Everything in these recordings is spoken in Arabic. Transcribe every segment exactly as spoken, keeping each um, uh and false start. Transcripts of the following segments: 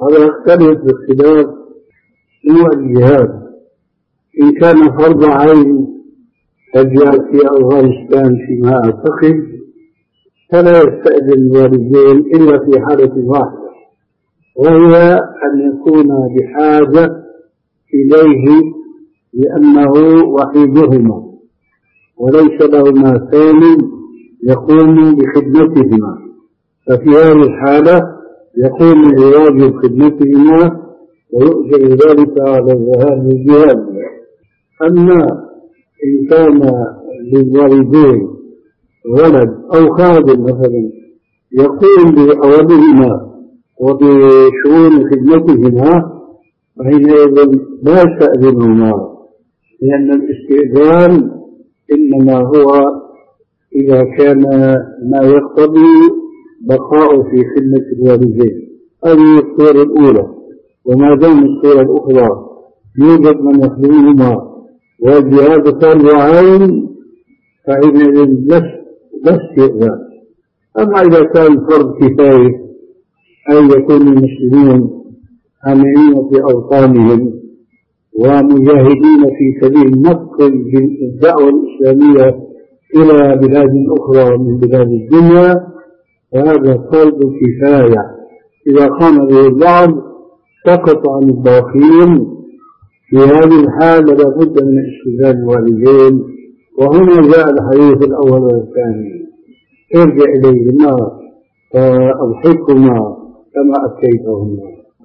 وهذا يختلف باختلاف نوع الجهاد. إن كان فرض عين كالجهاد في أفغانستان فيما أعتقد فلا يستأذن الوالدين إلا في حالة واحدة، وهي أن يكون بحاجة إليه لأنه وحيدهما وليس لهما ثاني يقوم بخدمتهما، ففي هذه الحالة يقوم بواجب خدمتهما ويؤجر ذلك على الذهاب للجهاد. أما إن كان للوالدين ولد أو خادم مثلا يقوم بأولهما وبشؤون خدمتهما فحينئذ لا يستأذنهما، لأن الاستئذان إنما هو إذا كان ما يقتضي بقاء في خدمة الوالدين. هذه الصورة الأولى. وما دام الصورة الأخرى يوجد من يخدمهما والجهاد فرض عين فحينئذ لا استئذان. أما إذا كان فرض كفاية أن يكون المسلمين آمنين في أوطانهم ومجاهدين في سبيل نقل الدعوة الإسلامية إلى بلاد أخرى من بلاد الدنيا، فهذا فرض كفاية إذا قام به البعض سقط عن الباقين. في هذه الحالة لا بد من استئذان الوالدين. وهنا جاء الحديث الأول والثاني: ارجع إليهما فأضحكهما كما أتيتهما.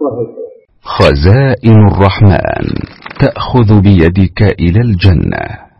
خزائن الرحمن تأخذ بيدك إلى الجنة.